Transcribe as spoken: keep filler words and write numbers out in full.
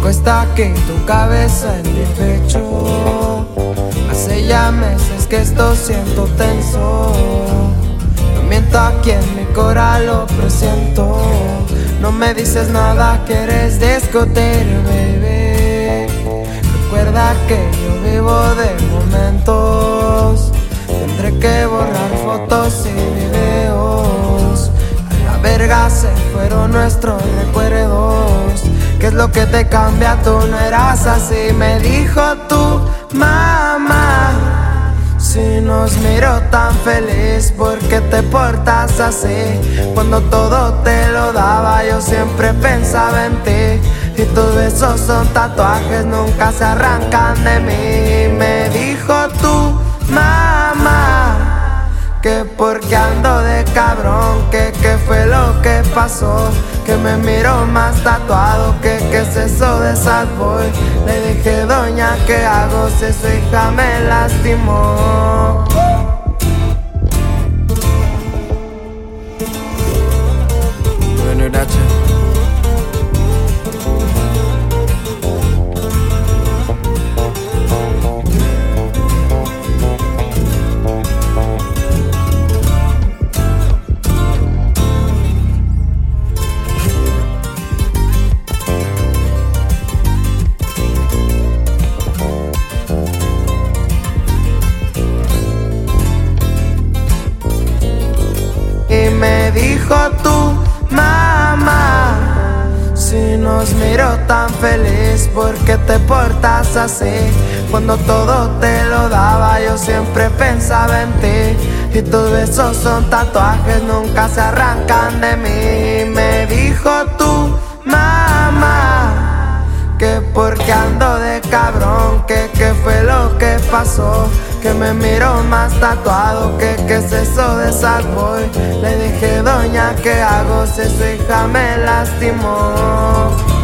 Recuesta aquí tu cabeza en mi pecho. Hace ya meses que esto siento tenso. No miento aquí en mi corazón, lo presiento. No me dices nada, quieres discutir, baby. Recuerda que yo vivo de momentos. Tendré que borrar fotos y videos. A la verga se fueron nuestros recuerdos. ¿Qué es lo que te cambia? Tú no eras así, me dijo tu mamá. Si nos miro tan feliz, ¿por qué te portas así? Cuando todo te lo daba, yo siempre pensaba en ti. Y tus besos son tatuajes, nunca se arrancan de mí. Me dijo tu mamá que porque ando de cabrón, que qué fue lo que pasó, que me miro más tatuado, que qué es eso de sad boy. Le dije, doña, ¿qué hago si su hija me lastimó? Junior H. Y me dijo tu mamá, si nos miro tan feliz, ¿por qué te portas así? Cuando todo te lo daba, yo siempre pensaba en ti. Y tus besos son tatuajes, nunca se arrancan de mí. Me dijo tu mamá que porque ando de cabrón, que qué fue lo que pasó, que me miro más tatuado, que qué es eso de sad boy. Le dije, doña, ¿qué hago si su hija me lastimó?